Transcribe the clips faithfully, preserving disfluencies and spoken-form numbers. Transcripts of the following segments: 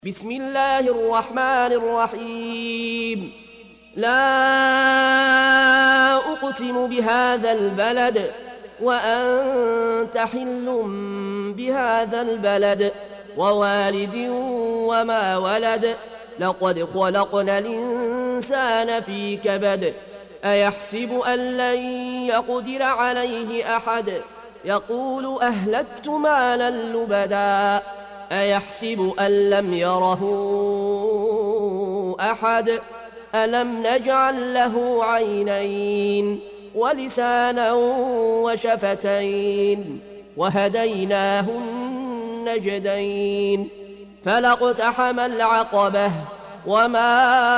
بسم الله الرحمن الرحيم. لا أقسم بهذا البلد وأنت حل بهذا البلد ووالد وما ولد لقد خلقنا الإنسان في كبد أيحسب أن لن يقدر عليه أحد يقول أهلكت مالا لبدا أيحسب أن لم يره أحد ألم نجعل له عينين ولسانا وشفتين وهديناه النجدين فلاقتحم العقبة وما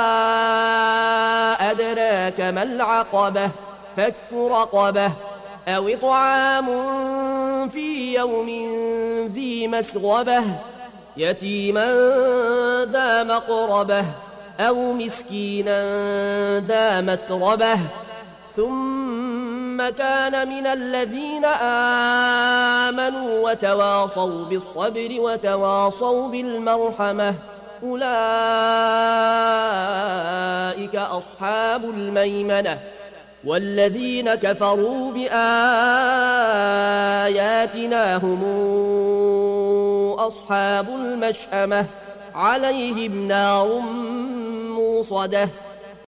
أدراك ما العقبة فك رقبة أو إطعام في يوم ذي مسغبة يتيما ذا مقربة أو مسكينا ذا متربة ثم كان من الذين آمنوا وتواصوا بالصبر وتواصوا بالمرحمة أولئك أصحاب الميمنة والذين كفروا بآياتنا هم أصحاب المشأمة عليهم نار موصدة